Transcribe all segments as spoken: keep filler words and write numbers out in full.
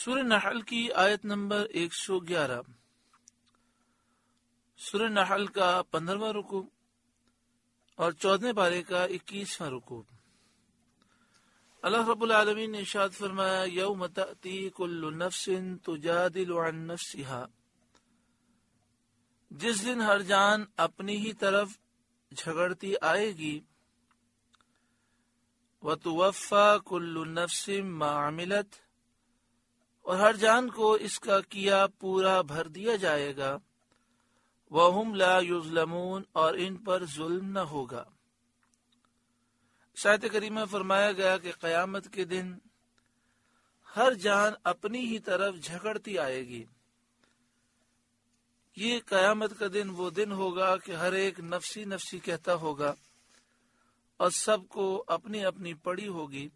سورہ نحل کی آیت نمبر ایک سو گیارہ. سورہ نحل کا پندرہواں رکوع اور چودہ پارے کا اکیسواں رکوع. اللہ رب العالمین نے ارشاد فرمایا یوم تأتی کل نفس تجادل عن نفسها، جس دن ہر جان اپنی ہی طرف جھگڑتی آئے گی. وتوفى كل نفس ما عملت، اور ہر جان کو اس کا کیا پورا بھر دیا جائے گا. وَهُمْ لَا يُظْلَمُونَ، اور ان پر ظلم نہ ہوگا. آیت کریمہ فرمایا گیا کہ قیامت کے دن ہر جان اپنی ہی طرف جھگڑتی آئے گی. یہ قیامت کا دن وہ دن ہوگا کہ ہر ایک نفسی نفسی کہتا ہوگا اور سب کو اپنی اپنی پڑی ہوگی.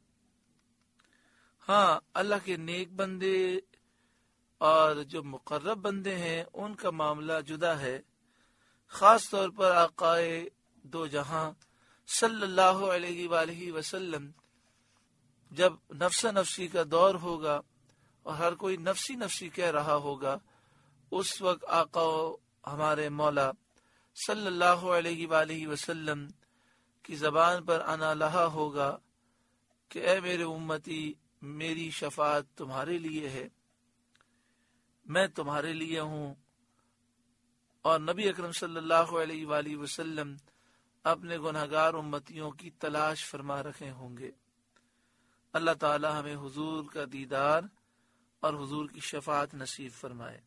ہاں، اللہ کے نیک بندے اور جو مقرب بندے ہیں ان کا معاملہ جدا ہے. خاص طور پر آقائے دو جہاں صلی اللہ علیہ وآلہ وسلم جب نفس نفسی کا دور ہوگا اور ہر کوئی نفسی نفسی کہہ رہا ہوگا، اس وقت آقا ہمارے مولا صلی اللہ علیہ وآلہ وسلم کی زبان پر انا لہا ہوگا کہ اے میرے امتی، میری شفاعت تمہارے لیے ہے، میں تمہارے لیے ہوں. اور نبی اکرم صلی اللہ علیہ وآلہ وسلم اپنے گنہگار امتیوں کی تلاش فرما رکھے ہوں گے. اللہ تعالی ہمیں حضور کا دیدار اور حضور کی شفاعت نصیب فرمائے.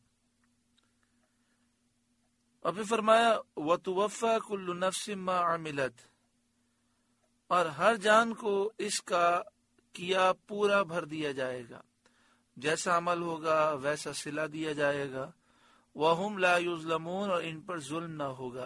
اور پھر فرمایا وَتُوَفَّى كُلُّ نَفْسٍ مَّا عَمِلَتْ، اور ہر جان کو اس کا کیا پورا بھر دیا جائے گا. جیسا عمل ہوگا ویسا صلہ دیا جائے گا. وَهُمْ لَا يُظْلَمُونَ، اور ان پر ظلم نہ ہوگا.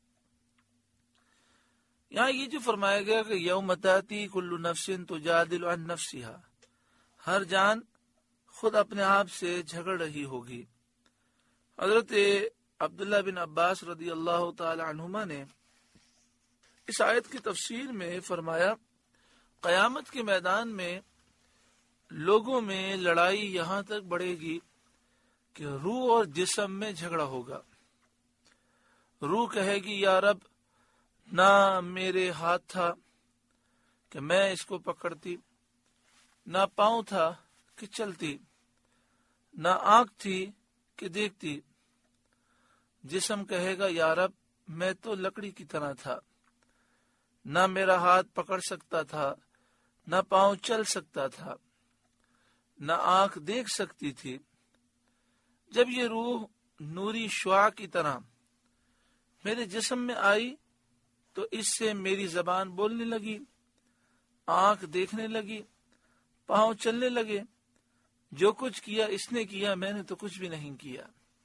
یہاں یہ جو فرمایا گیا کہ یوم تأتی کل نفس تجادل عن نفسها، ہر جان خود اپنے آپ سے جھگڑ رہی ہوگی. حضرت عبداللہ بن عباس رضی اللہ تعالی عنہما نے اس آیت کی تفسیر میں فرمایا قیامت کے میدان میں لوگوں میں لڑائی یہاں تک بڑھے گی کہ روح اور جسم میں جھگڑا ہوگا. روح کہے گی یا رب، نہ میرے ہاتھ تھا کہ میں اس کو پکڑتی، نہ پاؤں تھا کہ چلتی، نہ آنکھ تھی کہ دیکھتی. جسم کہے گا یا رب، میں تو لکڑی کی طرح تھا، نہ میرا ہاتھ پکڑ سکتا تھا، نہ پاؤں چل سکتا تھا، نہ آنکھ دیکھ سکتی تھی. جب یہ روح نوری شعاع کی طرح میرے جسم میں آئی تو اس سے میری زبان بولنے لگی، آنکھ دیکھنے لگی، پاؤں چلنے لگے. جو کچھ کیا اس نے کیا، میں نے تو کچھ بھی نہیں کیا.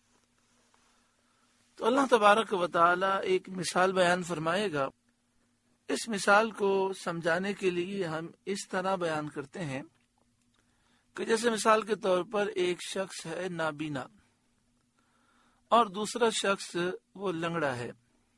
تو اللہ تبارک و تعالی ایک مثال بیان فرمائے گا. اس مثال کو سمجھانے کے لیے ہم اس طرح بیان کرتے ہیں کہ جیسے مثال کے طور پر ایک شخص ہے نابینا اور دوسرا شخص وہ لنگڑا ہے.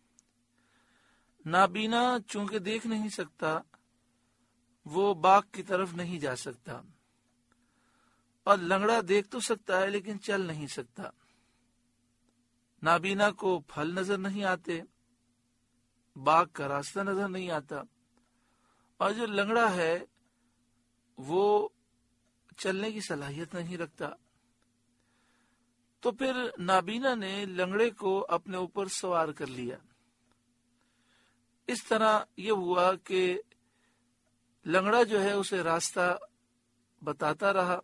نابینا چونکہ دیکھ نہیں سکتا، وہ باغ کی طرف نہیں جا سکتا، اور لنگڑا دیکھ تو سکتا ہے لیکن چل نہیں سکتا. نابینا کو پھل نظر نہیں آتے، باغ کا راستہ نظر نہیں آتا، اور جو لنگڑا ہے وہ چلنے کی صلاحیت نہیں رکھتا. تو پھر نابینا نے لنگڑے کو اپنے اوپر سوار کر لیا. اس طرح یہ ہوا کہ لنگڑا جو ہے اسے راستہ بتاتا رہا،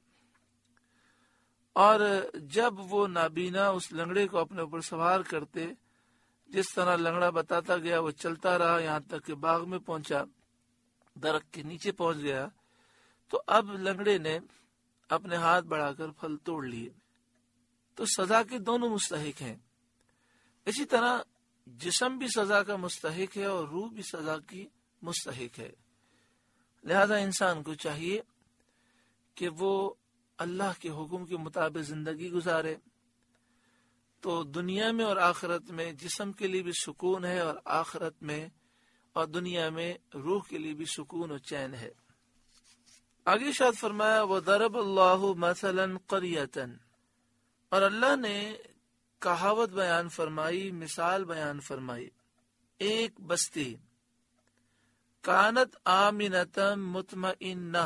اور جب وہ نابینا اس لنگڑے کو اپنے اوپر سوار کرتے، جس طرح لنگڑا بتاتا گیا وہ چلتا رہا یہاں تک کہ باغ میں پہنچا، درخت کے نیچے پہنچ گیا. تو اب لنگڑے نے اپنے ہاتھ بڑھا کر پھل توڑ لیے. تو سزا کے دونوں مستحق ہیں. اسی طرح جسم بھی سزا کا مستحق ہے اور روح بھی سزا کی مستحق ہے. لہذا انسان کو چاہیے کہ وہ اللہ کے حکم کے مطابق زندگی گزارے. تو دنیا میں اور آخرت میں جسم کے لیے بھی سکون ہے، اور آخرت میں اور دنیا میں روح کے لیے بھی سکون و چین ہے. آگے شاد فرمایا وَضَرَبَ اللَّهُ مَثَلًا قَرْيَةً، اور اللہ نے کہاوت بیان فرمائی، مثال بیان فرمائی، ایک بستی کانت آمنۃ مطمئنہ،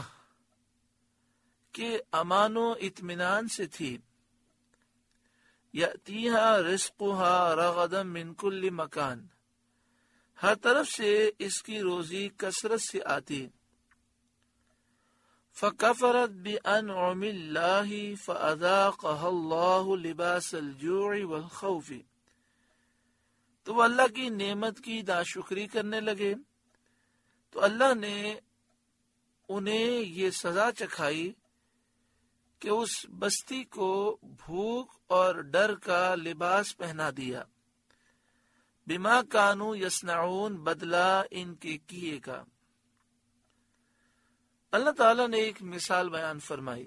کہ امان و اطمینان سے تھی، یأتیہا رزقہا رغدا من کل مکان، ہر طرف سے اس کی روزی کثرت سے آتی، فکفرت بانعم اللہ فاذاقہا اللہ لباس الجوع والخوف، تو وہ اللہ کی نعمت کی ناشکری کرنے لگے تو اللہ نے انہیں یہ سزا چکھائی کہ اس بستی کو بھوک اور ڈر کا لباس پہنا دیا، بما کانوا یصنعون، بدلہ ان کے کیے کا۔ اللہ تعالیٰ نے ایک مثال بیان فرمائی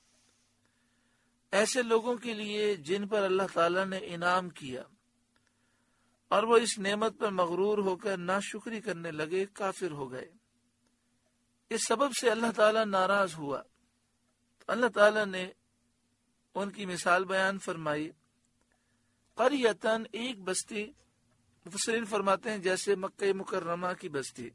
ایسے لوگوں کے لیے جن پر اللہ تعالیٰ نے انعام کیا اور وہ اس نعمت پر مغرور ہو کر ناشکری کرنے لگے، کافر ہو گئے، اس سبب سے اللہ تعالیٰ ناراض ہوا۔ اللہ تعالیٰ نے ان کی مثال بیان فرمائی، قریتن، ایک بستی، مفسرین فرماتے ہیں جیسے مکہ مکرمہ کی بستی،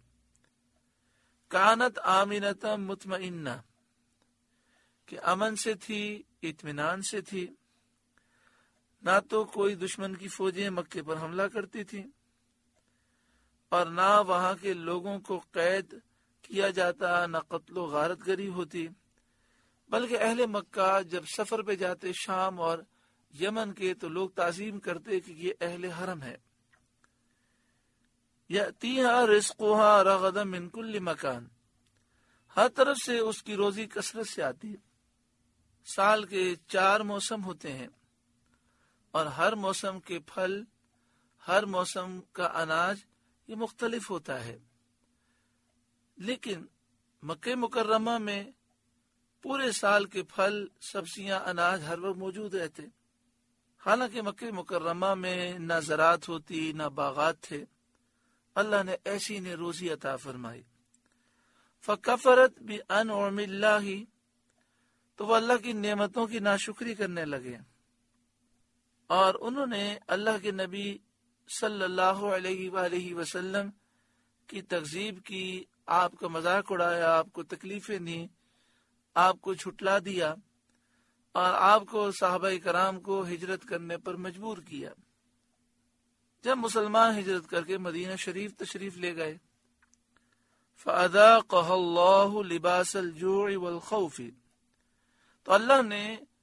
کانت آمنۃ مطمئنہ، کہ امن سے تھی، اطمینان سے تھی، نہ تو کوئی دشمن کی فوجیں مکے پر حملہ کرتی تھی اور نہ وہاں کے لوگوں کو قید کیا جاتا، نہ قتل و غارت گری ہوتی، بلکہ اہل مکہ جب سفر پہ جاتے شام اور یمن کے تو لوگ تعظیم کرتے کہ یہ اہل حرم ہے۔ یأتیہا رزقہا رغدا من کل مکان، ہر طرف سے اس کی روزی کثرت سے آتی، سال کے چار موسم ہوتے ہیں اور ہر موسم کے پھل، ہر موسم کا اناج یہ مختلف ہوتا ہے، لیکن مکہ مکرمہ میں پورے سال کے پھل، سبزیاں، اناج ہر وقت موجود رہتے، حالانکہ مکہ مکرمہ میں نہ زراعت ہوتی، نہ باغات تھے۔ اللہ نے ایسی نے روزی عطا فرمائی، فکفرت بانعم اللہ، تو وہ اللہ کی نعمتوں کی ناشکری کرنے لگے اور انہوں نے اللہ کے نبی صلی اللہ علیہ وآلہ وسلم کی تکذیب کی، آپ کا مذاق اڑایا، آپ کو تکلیفیں دی، آپ کو جھٹلا دیا اور آپ کو صحابہ کرام کو ہجرت کرنے پر مجبور کیا۔ جب مسلمان ہجرت کر کے مدینہ شریف تشریف لے گئے، فَأَذَاقَهَا اللَّهُ لِبَاسَ الْجُوعِ وَالْخَوْفِ، تو اللہ نے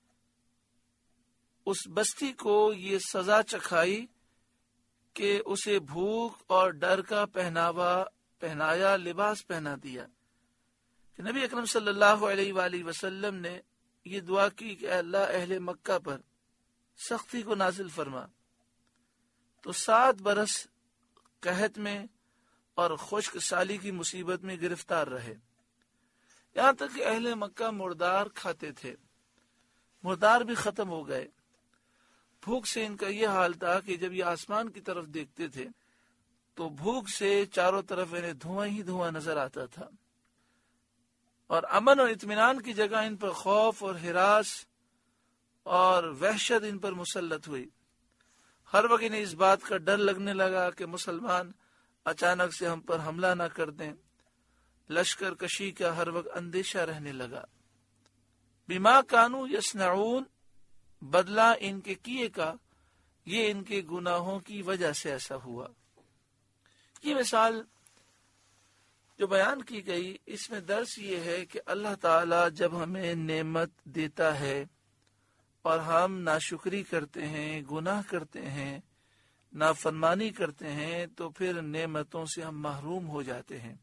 اس بستی کو یہ سزا چکھائی کہ اسے بھوک اور ڈر کا پہناوا پہنایا، لباس پہنا دیا۔ کہ نبی اکرم صلی اللہ علیہ وآلہ وسلم نے یہ دعا کی کہ اے اللہ اہل مکہ پر سختی کو نازل فرما، تو سات برس قحط میں اور خشک سالی کی مصیبت میں گرفتار رہے، یہاں تک کہ اہل مکہ مردار کھاتے تھے، مردار بھی ختم ہو گئے۔ بھوک سے ان کا یہ حال تھا کہ جب یہ آسمان کی طرف دیکھتے تھے تو بھوک سے چاروں طرف انہیں دھواں ہی دھواں نظر آتا تھا، اور امن اور اطمینان کی جگہ ان پر خوف اور ہراس اور وحشت ان پر مسلط ہوئی۔ ہر وقت انہیں اس بات کا ڈر لگنے لگا کہ مسلمان اچانک سے ہم پر حملہ نہ کر دیں، لشکر کشی کا ہر وقت اندیشہ رہنے لگا۔ بما کانوا یصنعون، بدلہ ان کے کیے کا، یہ ان کے گناہوں کی وجہ سے ایسا ہوا۔ یہ مثال جو بیان کی گئی، اس میں درس یہ ہے کہ اللہ تعالی جب ہمیں نعمت دیتا ہے اور ہم ناشکری کرتے ہیں، گناہ کرتے ہیں، نافرمانی کرتے ہیں، تو پھر نعمتوں سے ہم محروم ہو جاتے ہیں۔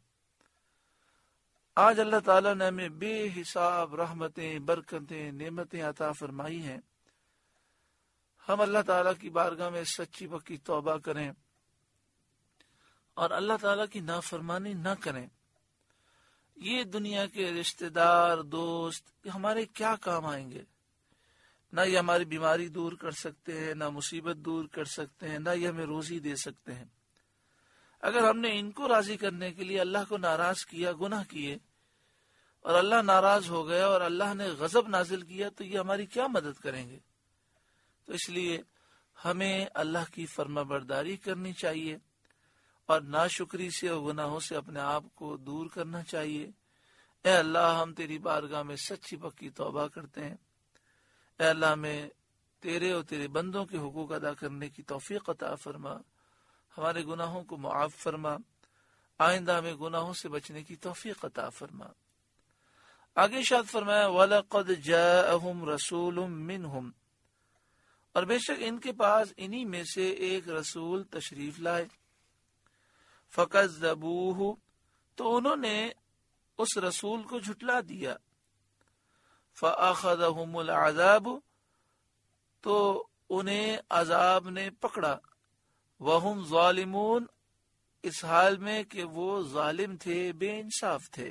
آج اللہ تعالیٰ نے ہمیں بے حساب رحمتیں، برکتیں، نعمتیں عطا فرمائی ہیں، ہم اللہ تعالیٰ کی بارگاہ میں سچی پکی توبہ کریں اور اللہ تعالیٰ کی نافرمانی نہ کریں۔ یہ دنیا کے رشتہ دار، دوست، یہ ہمارے کیا کام آئیں گے؟ نہ یہ ہماری بیماری دور کر سکتے ہیں، نہ مصیبت دور کر سکتے ہیں، نہ یہ ہمیں روزی دے سکتے ہیں۔ اگر ہم نے ان کو راضی کرنے کے لیے اللہ کو ناراض کیا، گناہ کیے، اور اللہ ناراض ہو گیا اور اللہ نے غضب نازل کیا تو یہ ہماری کیا مدد کریں گے؟ تو اس لیے ہمیں اللہ کی فرما برداری کرنی چاہیے اور ناشکری سے اور گناہوں سے اپنے آپ کو دور کرنا چاہیے۔ اے اللہ، ہم تیری بارگاہ میں سچی پکی توبہ کرتے ہیں۔ اے اللہ، ہمیں تیرے اور تیرے بندوں کے حقوق ادا کرنے کی توفیق عطا فرما، ہمارے گناہوں کو معاف فرما، آئندہ ہمیں گناہوں سے بچنے کی توفیق عطا فرما۔ آگے ارشاد فرمایا وَلَقَدْ جَاءَهُمْ رَسُولٌ مِّنْهُمْ، اور بے شک ان کے پاس انہی میں سے ایک رسول تشریف لائے، فَكَذَّبُوهُ، تو انہوں نے اس رسول کو جھٹلا دیا، فَأَخَذَهُمُ الْعَذَابُ، تو انہیں عذاب نے پکڑا، وَهُمْ ظَالِمُونَ، اس حال میں کہ وہ ظالم تھے، بے انصاف تھے۔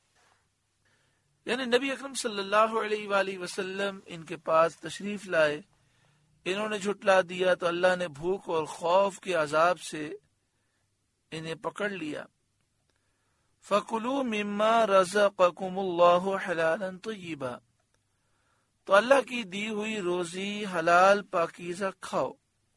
یعنی نبی اکرم صلی اللہ علیہ وآلہ وسلم ان کے پاس تشریف لائے، انہوں نے جھٹلا دیا تو اللہ نے بھوک اور خوف کے عذاب سے انہیں پکڑ لیا۔ فَكُلُوا مِمَّا رَزَقَكُمُ اللَّهُ حَلَالًا طَيِّبًا، تو اللہ کی دی ہوئی روزی حلال پاکیزہ کھاؤ۔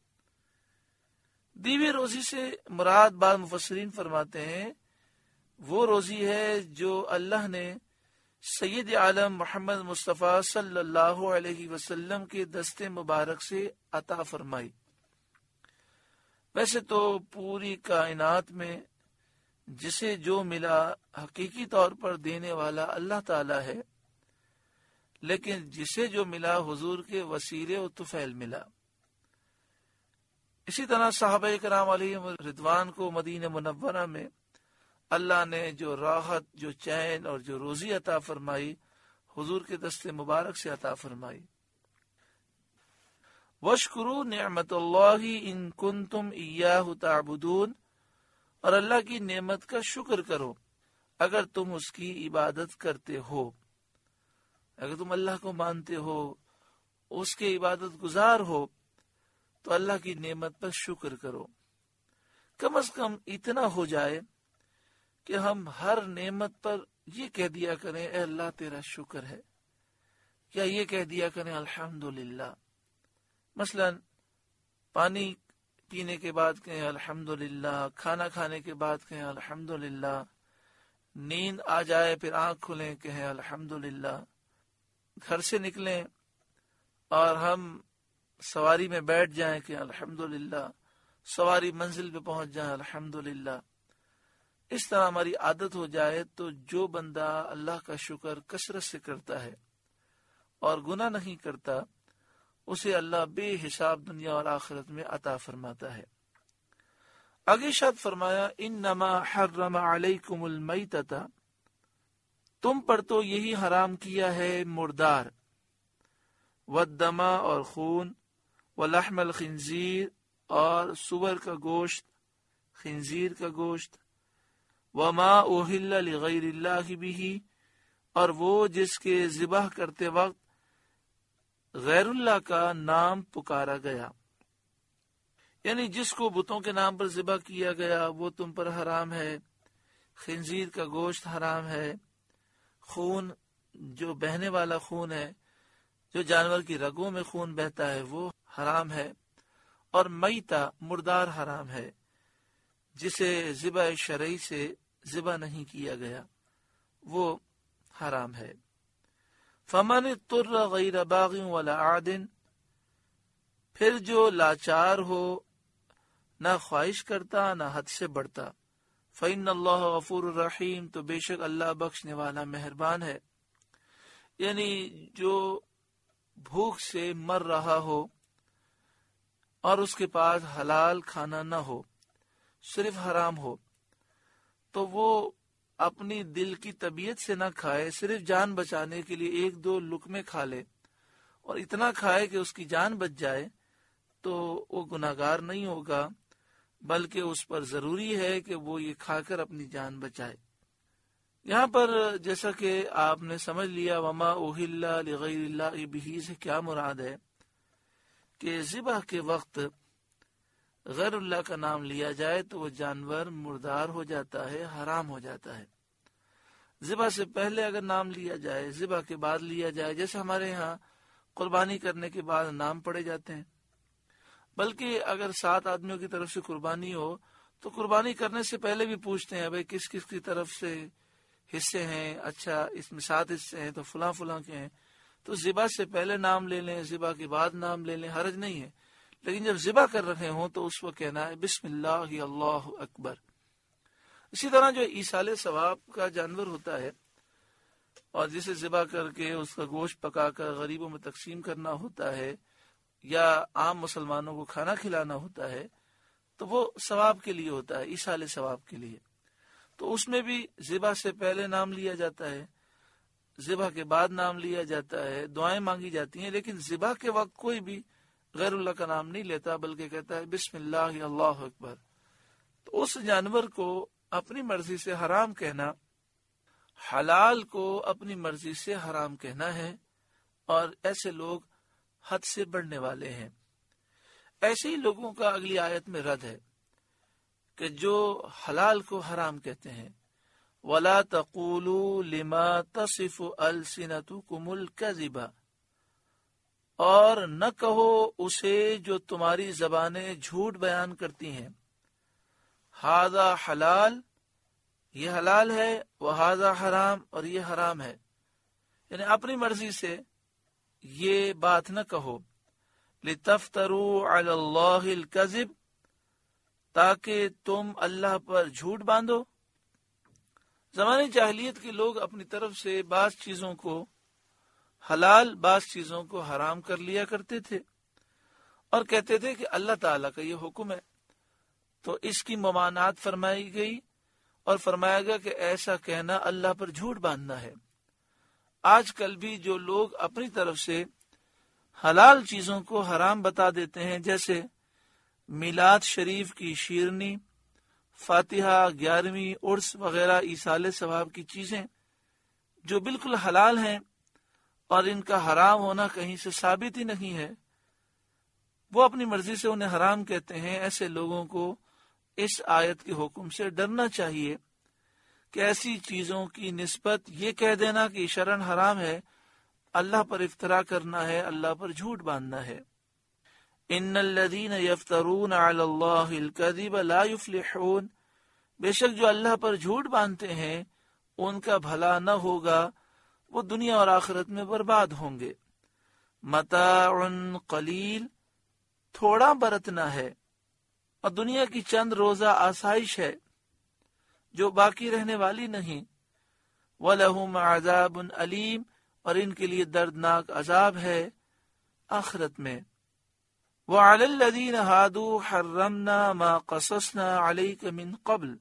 دی ہوئی روزی سے مراد بعض مفسرین فرماتے ہیں وہ روزی ہے جو اللہ نے سید عالم محمد مصطفیٰ صلی اللہ علیہ وسلم کے دست مبارک سے عطا فرمائی۔ ویسے تو پوری کائنات میں جسے جو ملا حقیقی طور پر دینے والا اللہ تعالی ہے، لیکن جسے جو ملا حضور کے وسیلے و طفیل ملا۔ اسی طرح صحابہ کرام علیہم رضوان کو مدینہ منورہ میں اللہ نے جو راحت، جو چین اور جو روزی عطا فرمائی، حضور کے دست مبارک سے عطا فرمائی۔ وَاشْكُرُوا نِعْمَتَ اللَّهِ إِن كُنتُمْ إِيَّاهُ تَعْبُدُونَ، اور اللہ کی نعمت کا شکر کرو اگر تم اس کی عبادت کرتے ہو، اگر تم اللہ کو مانتے ہو، اس کے عبادت گزار ہو تو اللہ کی نعمت پر شکر کرو۔ کم از کم اتنا ہو جائے کہ ہم ہر نعمت پر یہ کہہ دیا کریں اے اللہ تیرا شکر ہے، یا یہ کہہ دیا کریں الحمدللہ۔ مثلا پانی پینے کے بعد کہیں الحمدللہ، کھانا کھانے کے بعد کہیں الحمدللہ، نیند آ جائے پھر آنکھ کھلیں کہیں الحمدللہ، گھر سے نکلیں اور ہم سواری میں بیٹھ جائیں کہ الحمدللہ، سواری منزل پہ پہنچ جائیں الحمدللہ۔ اس طرح ہماری عادت ہو جائے تو جو بندہ اللہ کا شکر کثرت سے کرتا ہے اور گناہ نہیں کرتا، اسے اللہ بے حساب دنیا اور آخرت میں عطا فرماتا ہے۔ آگے ارشاد فرمایا انما حرم علیکم المیتۃ، تم پر تو یہی حرام کیا ہے مردار، والدم اور خون، ولحم الخنزیر اور سور کا گوشت، خنزیر کا گوشت، وما اوہل لغیر اللہ بہ، اور وہ جس کے ذبح کرتے وقت غیر اللہ کا نام پکارا گیا، یعنی جس کو بتوں کے نام پر ذبح کیا گیا وہ تم پر حرام ہے، خنزیر کا گوشت حرام ہے، خون جو بہنے والا خون ہے، جو جانور کی رگوں میں خون بہتا ہے وہ حرام ہے، اور میتہ مردار حرام ہے جسے ذبح شرعی سے ذبح نہیں کیا گیا، وہ حرام ہے۔ فمن اضطر غیر باغ ولا عاد، پھر جو لاچار ہو، نہ خواہش کرتا نہ حد سے بڑھتا، فإن اللہ غفور الرحیم، تو بے شک اللہ بخشنے والا مہربان ہے۔ یعنی جو بھوک سے مر رہا ہو اور اس کے پاس حلال کھانا نہ ہو، صرف حرام ہو، تو وہ اپنی دل کی طبیعت سے نہ کھائے، صرف جان بچانے کے لیے ایک دو لقمے کھا لے اور اتنا کھائے کہ اس کی جان بچ جائے، تو وہ گناہگار نہیں ہوگا، بلکہ اس پر ضروری ہے کہ وہ یہ کھا کر اپنی جان بچائے۔ یہاں پر جیسا کہ آپ نے سمجھ لیا وما اوہل لغیر اللہ بہ سے کیا مراد ہے کہ ذبح کے وقت غیر اللہ کا نام لیا جائے تو وہ جانور مردار ہو جاتا ہے، حرام ہو جاتا ہے۔ ذبح سے پہلے اگر نام لیا جائے، ذبح کے بعد لیا جائے، جیسے ہمارے ہاں قربانی کرنے کے بعد نام پڑے جاتے ہیں، بلکہ اگر سات آدمیوں کی طرف سے قربانی ہو تو قربانی کرنے سے پہلے بھی پوچھتے ہیں بھائی کس کس کی طرف سے حصے ہیں، اچھا اس میں سات حصے ہیں تو فلاں فلاں کے ہیں، تو ذبح سے پہلے نام لے لیں، ذبح کے بعد نام لے لیں، حرج نہیں ہے۔ لیکن جب ذبح کر رہے ہوں تو اس کو کہنا ہے بسم اللہ اللہ اکبر۔ اسی طرح جو ایصال ثواب کا جانور ہوتا ہے اور جسے ذبح کر کے اس کا گوشت پکا کر غریبوں میں تقسیم کرنا ہوتا ہے یا عام مسلمانوں کو کھانا کھلانا ہوتا ہے، تو وہ ثواب کے لیے ہوتا ہے، ایصال ثواب کے لیے۔ تو اس میں بھی ذبح سے پہلے نام لیا جاتا ہے، ذبح کے بعد نام لیا جاتا ہے، دعائیں مانگی جاتی ہیں، لیکن ذبح کے وقت کوئی بھی غیر اللہ کا نام نہیں لیتا بلکہ کہتا ہے بسم اللہ اللہ اکبر۔ تو اس جانور کو اپنی مرضی سے حرام کہنا، حلال کو اپنی مرضی سے حرام کہنا ہے، اور ایسے لوگ حد سے بڑھنے والے ہیں۔ ایسے ہی لوگوں کا اگلی آیت میں رد ہے کہ جو حلال کو حرام کہتے ہیں، وَلَا تَقُولُوا لِمَا تَصِفُ أَلْسِنَتُكُمُ الْكَذِبَ، اور نہ کہو اسے جو تمہاری زبانیں جھوٹ بیان کرتی ہیں، ہذا حلال، یہ حلال ہے، وہذا حرام، اور یہ حرام ہے، یعنی اپنی مرضی سے یہ بات نہ کہو، لِتَفْتَرُوا عَلَى اللَّهِ الْكَذِبَ، تاکہ تم اللہ پر جھوٹ باندھو۔ زمانے جاہلیت کے لوگ اپنی طرف سے بعض چیزوں کو حلال، بعض چیزوں کو حرام کر لیا کرتے تھے اور کہتے تھے کہ اللہ تعالیٰ کا یہ حکم ہے، تو اس کی ممانعت فرمائی گئی اور فرمایا گیا کہ ایسا کہنا اللہ پر جھوٹ باندھنا ہے۔ آج کل بھی جو لوگ اپنی طرف سے حلال چیزوں کو حرام بتا دیتے ہیں، جیسے میلاد شریف کی شیرنی، فاتحہ، گیارہویں، عرس وغیرہ ایصال ثواب کی چیزیں جو بالکل حلال ہیں اور ان کا حرام ہونا کہیں سے ثابت ہی نہیں ہے، وہ اپنی مرضی سے انہیں حرام کہتے ہیں۔ ایسے لوگوں کو اس آیت کے حکم سے ڈرنا چاہیے کہ ایسی چیزوں کی نسبت یہ کہہ دینا کہ شرعاً حرام ہے، اللہ پر افترا کرنا ہے، اللہ پر جھوٹ باندھنا ہے۔ ان الذین یفترون علی اللہ الکذب لا یفلحون، بے شک جو اللہ پر جھوٹ باندھتے ہیں ان کا بھلا نہ ہوگا، وہ دنیا اور آخرت میں برباد ہوں گے۔ متاع قلیل، تھوڑا برتنا ہے، اور دنیا کی چند روزہ آسائش ہے جو باقی رہنے والی نہیں۔ وَلَهُمْ عَذَابٌ أَلِيمٌ، اور ان کے لیے دردناک عذاب ہے آخرت میں۔ وَعَلَى الَّذِينَ هَادُوا حَرَّمْنَا مَا قَصَصْنَا عَلَيْكَ مِنْ قَبْلِ،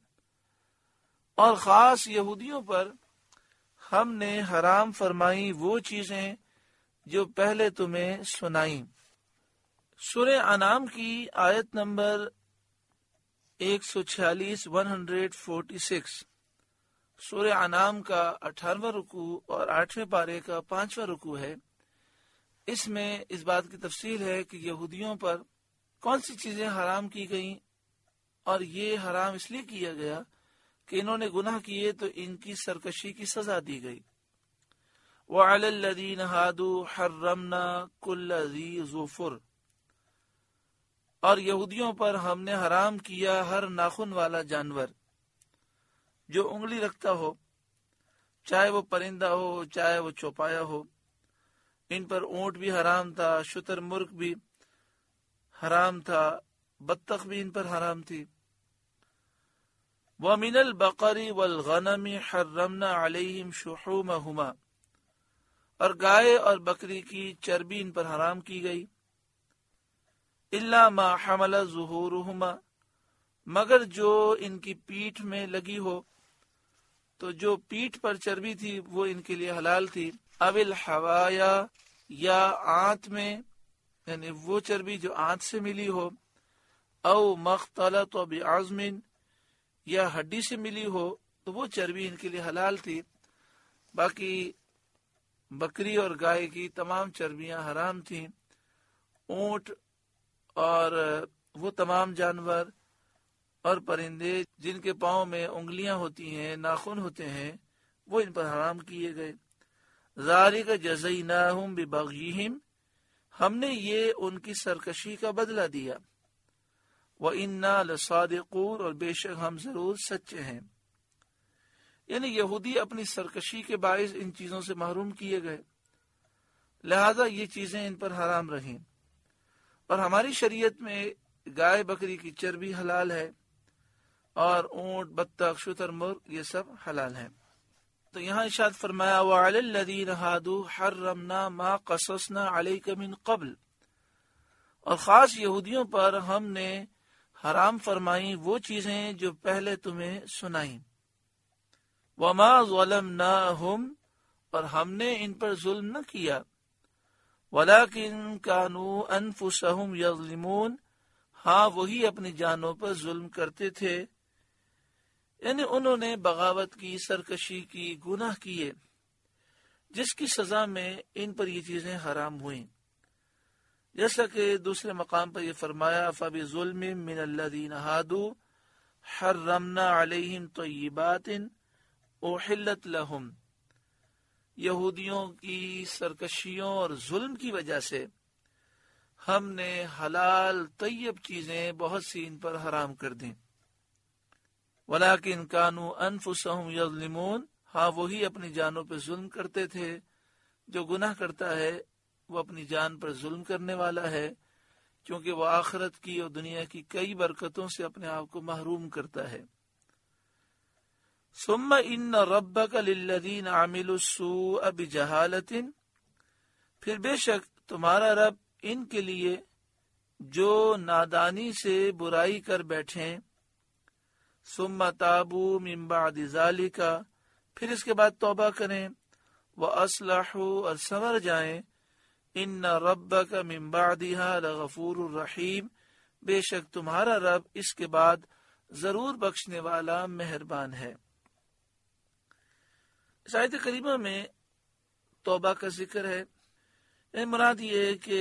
اور خاص یہودیوں پر ہم نے حرام فرمائی وہ چیزیں جو پہلے تمہیں سنائیں۔ سورہ انعام کی آیت نمبر ایک سو چھیالیس، ون ہنڈریڈ فورٹی سکس، سورہ انعام کا اٹھارہواں رکوع اور آٹھویں پارے کا پانچواں رکوع ہے۔ اس میں اس بات کی تفصیل ہے کہ یہودیوں پر کون سی چیزیں حرام کی گئیں، اور یہ حرام اس لیے کیا گیا کہ انہوں نے گناہ کیے تو ان کی سرکشی کی سزا دی گئی۔ وَعَلَى الَّذِينَ هَادُوا حَرَّمْنَا كُلَّ ذِي ظُفُرٍ، اور یہودیوں پر ہم نے حرام کیا ہر ناخن والا جانور جو انگلی رکھتا ہو، چاہے وہ پرندہ ہو چاہے وہ چوپایا ہو۔ ان پر اونٹ بھی حرام تھا، شتر مرغ بھی حرام تھا، بطخ بھی ان پر حرام تھی۔ وَمِنَ الْبَقَرِ وَالْغَنَمِ حَرَّمْنَا عَلَيْهِمْ شُحُومَهُمَا، اور گائے اور بکری کی چربی ان پر حرام کی گئی۔ إِلَّا مَا حَمَلَ ظُهُورُهُمَا، مگر جو ان کی پیٹھ میں لگی ہو، تو جو پیٹھ پر چربی تھی وہ ان کے لیے حلال تھی۔ أَوِ الْحَوَایَا، یا آنت میں، یعنی وہ چربی جو آنت سے ملی ہو، او مختلط بعظم، یا ہڈی سے ملی ہو، تو وہ چربی ان کے لیے حلال تھی۔ باقی بکری اور گائے کی تمام چربیاں حرام تھیں۔ اونٹ اور وہ تمام جانور اور پرندے جن کے پاؤں میں انگلیاں ہوتی ہیں، ناخن ہوتے ہیں، وہ ان پر حرام کیے گئے۔ ذالک جزیناہم ببغیہم، ہم نے یہ ان کی سرکشی کا بدلہ دیا۔ وَإِنَّا لَصَادِقُونَ، اور بے شک ہم ضرور سچے ہیں۔ یعنی یہودی اپنی سرکشی کے باعث ان چیزوں سے محروم کیے گئے، لہذا یہ چیزیں ان پر حرام رہیں۔ اور ہماری شریعت میں گائے بکری کی چربی حلال ہے، اور اونٹ، بطخ، شتر، مرغ یہ سب حلال ہیں۔ تو یہاں ارشاد فرمایا وَعَلَى الَّذِينَ هَادُوا حَرَّمْنَا مَا قَصَصْنَا عَلَيْكَ مِن قَبْلِ، اور خاص یہودیوں پر ہم نے حرام فرمائی وہ چیزیں جو پہلے تمہیں سنائیں۔ وَمَا ظَلَمْنَاهُمْ، اور ہم نے ان پر ظلم نہ کیا، وَلَكِنْ كَانُوا أَنفُسَهُمْ يَظْلِمُونَ، ہاں وہی اپنی جانوں پر ظلم کرتے تھے، یعنی انہوں نے بغاوت کی، سرکشی کی، گناہ کیے، جس کی سزا میں ان پر یہ چیزیں حرام ہوئیں۔ جیسا کہ دوسرے مقام پر یہ فرمایا فَبِظُلْمٍ مِّنَ الَّذِينَ هَادُوا حَرَّمْنَا عَلَيْهِمْ طَيِّبَاتٍ أُحِلَّتْ لَهُمْ، یہودیوں کی سرکشیوں اور ظلم کی وجہ سے ہم نے حلال طیب چیزیں بہت سی ان پر حرام کر دیں۔ وَلَكِنْ كَانُوا أَنفُسَهُمْ يَظْلِمُونَ، ہاں وہی اپنی جانوں پہ ظلم کرتے تھے۔ جو گناہ کرتا ہے وہ اپنی جان پر ظلم کرنے والا ہے، کیونکہ وہ آخرت کی اور دنیا کی کئی برکتوں سے اپنے آپ کو محروم کرتا ہے۔ ثم ان ربک للذین عملوا السوء بجہالۃ، پھر بے شک تمہارا رب ان کے لیے جو نادانی سے برائی کر بیٹھیں، ثم تابوا من بعد ذالک، پھر اس کے بعد توبہ کریں، واصلحوا، اور سنور جائیں، ان ربک من بعدها لغفور الرحیم، بے شک تمہارا رب اس کے بعد ضرور بخشنے والا مہربان ہے۔ اس آیت کریمہ میں توبہ کا ذکر ہے، یعنی مراد یہ ہے کہ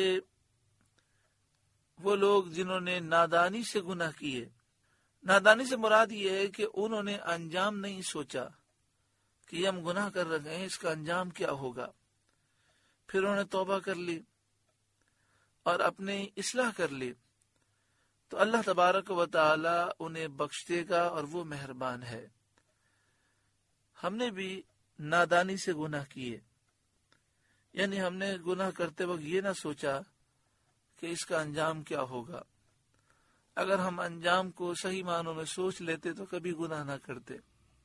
وہ لوگ جنہوں نے نادانی سے گناہ کیے، نادانی سے مراد یہ ہے کہ انہوں نے انجام نہیں سوچا کہ یہ ہم گناہ کر رہے ہیں، اس کا انجام کیا ہوگا، پھر انہوں نے توبہ کر لی اور اپنی اصلاح کر لی، تو اللہ تبارک و تعالی انہیں بخش دے گا اور وہ مہربان ہے۔ ہم نے بھی نادانی سے گناہ کیے، یعنی ہم نے گناہ کرتے وقت یہ نہ سوچا کہ اس کا انجام کیا ہوگا۔ اگر ہم انجام کو صحیح معنوں میں سوچ لیتے تو کبھی گناہ نہ کرتے۔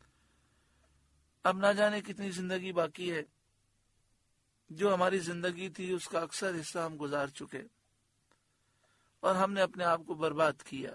اب نہ جانے کتنی زندگی باقی ہے، جو ہماری زندگی تھی اس کا اکثر حصہ ہم گزار چکے، اور ہم نے اپنے آپ کو برباد کیا۔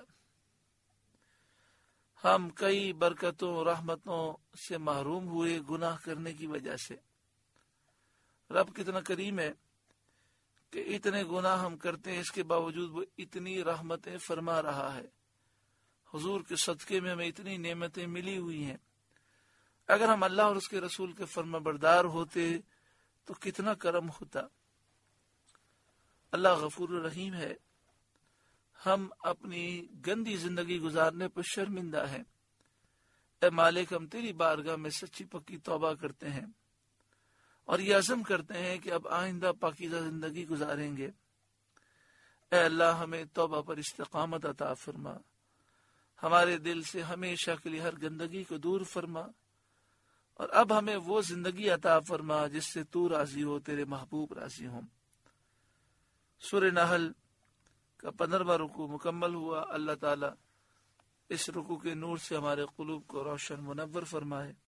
ہم کئی برکتوں رحمتوں سے محروم ہوئے گناہ کرنے کی وجہ سے۔ رب کتنا کریم ہے کہ اتنے گناہ ہم کرتے ہیں، اس کے باوجود وہ اتنی رحمتیں فرما رہا ہے۔ حضور کے صدقے میں ہمیں اتنی نعمتیں ملی ہوئی ہیں، اگر ہم اللہ اور اس کے رسول کے فرما بردار ہوتے تو کتنا کرم ہوتا۔ اللہ غفور الرحیم ہے، ہم اپنی گندی زندگی گزارنے پر شرمندہ ہیں۔ اے مالک، ہم تیری بارگاہ میں سچی پکی توبہ کرتے ہیں اور یہ عزم کرتے ہیں کہ اب آئندہ پاکیزہ زندگی گزاریں گے۔ اے اللہ، ہمیں توبہ پر استقامت عطا فرما، ہمارے دل سے ہمیشہ کے لیے ہر گندگی کو دور فرما، اور اب ہمیں وہ زندگی عطا فرما جس سے تو راضی ہو، تیرے محبوب راضی ہوں۔ سورہ نحل کا پندرہواں رکوع مکمل ہوا۔ اللہ تعالیٰ اس رکوع کے نور سے ہمارے قلوب کو روشن منور فرمائے۔